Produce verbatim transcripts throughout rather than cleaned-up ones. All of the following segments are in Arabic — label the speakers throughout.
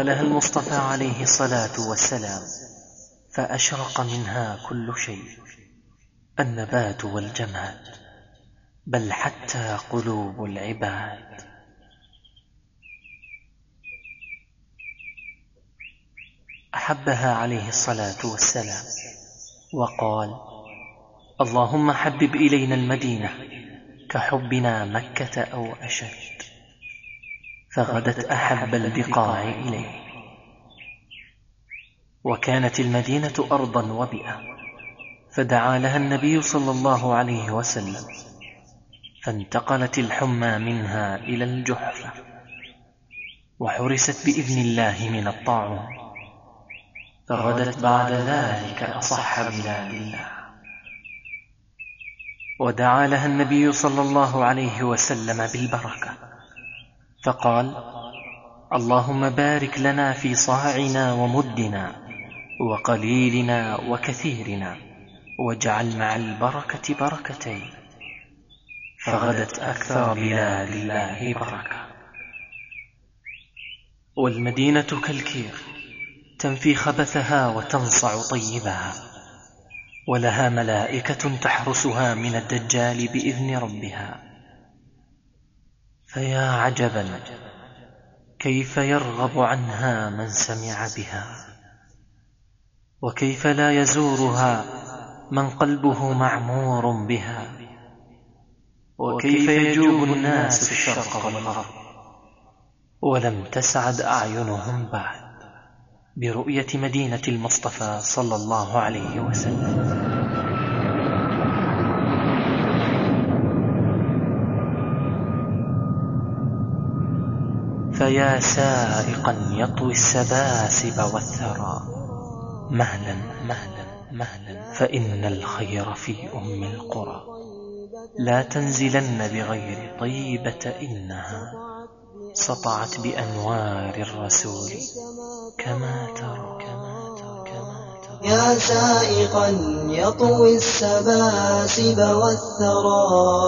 Speaker 1: فدخلها المصطفى عليه الصلاة والسلام فأشرق منها كل شيء، النبات والجماد، بل حتى قلوب العباد. أحبها عليه الصلاة والسلام وقال: اللهم حبب إلينا المدينة كحبنا مكة أو أشد، فغدت أحب البقاع إليه. وكانت المدينة أرضا وبئة، فدعا لها النبي صلى الله عليه وسلم، فانتقلت الحمى منها إلى الجحفة، وحرست بإذن الله من الطاعون، فغدت بعد ذلك أصح بلاد الله. ودعا لها النبي صلى الله عليه وسلم بالبركة، فقال: اللهم بارك لنا في صاعنا ومدنا وقليلنا وكثيرنا، واجعل مع البركة بركتين، فغدت أكثر بلاد الله بركة. والمدينة كالكير، تنفي خبثها وتنصع طيبها، ولها ملائكة تحرسها من الدجال بإذن ربها. فيا عجبا كيف يرغب عنها من سمع بها، وكيف لا يزورها من قلبه معمور بها، وكيف يجوب الناس الشرق والغرب ولم تسعد أعينهم بعد برؤية مدينة المصطفى صلى الله عليه وسلم. فيا سائقا يطوي السباسب والثرى، مهلا مهلا مهلا، فإن الخير في أم القرى. لا تنزلن بغير طيبة، إنها سطعت بأنوار الرسول كما ترى كما ترى كما ترى.
Speaker 2: يا سائقا يطوي السباسب والثرى،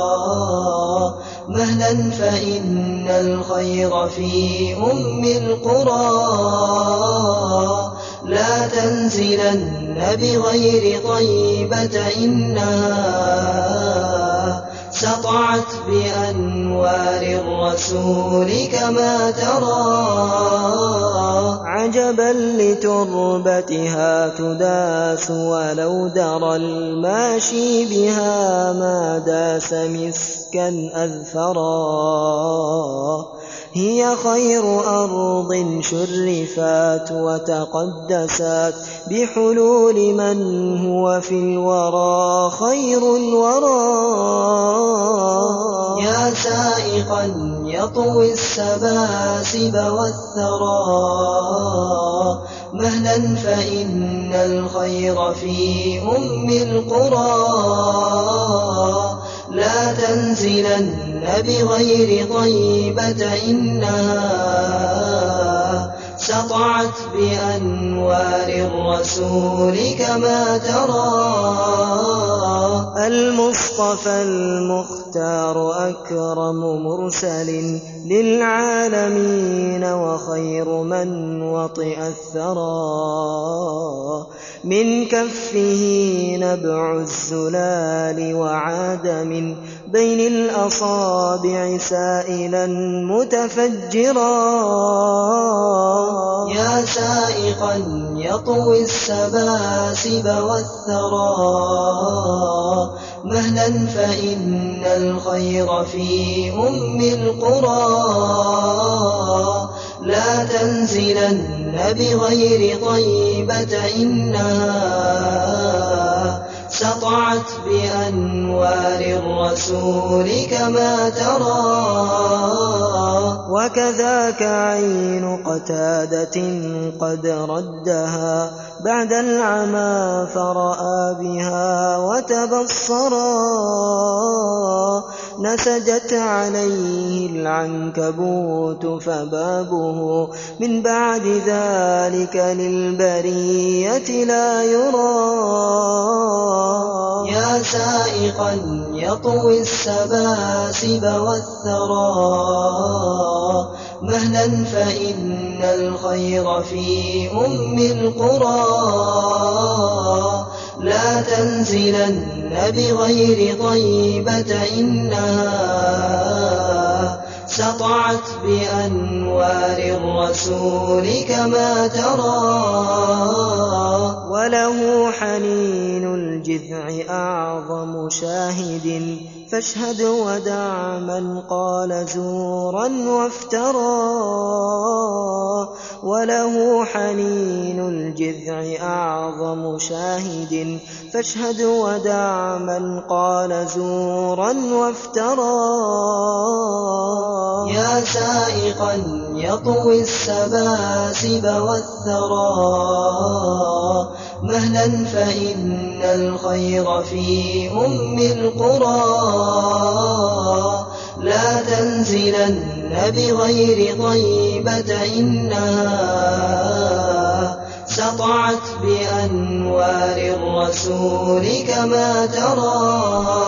Speaker 2: مهلا فإن الخير في أم القرى. لا تنزلن بغير طيبة، إنها سطعت بأنوار الرسول كما ترى. عجبا لتربتها تداس، ولو درى الماشي بها ما داس مسكا أذفرا. هي خير أرض شرفات وتقدسات بحلول من هو في الورى خير الورى. يا سائقا يطوي السباسب والثرى، مهلا فإن الخير في أم القرى. لا تنزلن بغير طيبة، إنها سطعت بأنوار الرسول كما ترى. المصطفى المختار أكرم مرسل للعالمين، وخير من وطئ الثرى. من كفه نبع الزلال، وعاد من بين الأصابع سائلا متفجرا. يا سائقا يطوي السباسب والثرى، مهلا فإن الخير في أم القرى. لا تنزلن بغير طيبة، إنها سطعت بأنوار الرسول كما ترى. وكذاك عين قتادة قد ردها بعد العمى، فرأى بها وتبصرا. نسجت عليه العنكبوت فبابه من بعد ذلك للبرية لا يرى. يا سائقا يطوي السباسب والثرى، مهلا فإن الخير في أم القرى. لا تنزلن بغير طيبة إنها سطعت بأنوار الرسول كما ترى. وله حنين الجذع أعظم شاهد فاشهد ودع من قال زورا وافترى. وله حنين الجذع أعظم شاهد فاشهد ودع من قال زورا وافترى. يا سائقا يطوي السباسب والثرى مهلا فإن الخير في أم القرى. لا تنزلن بغير طيبة إنها سطعت بأنوار الرسول كما ترى.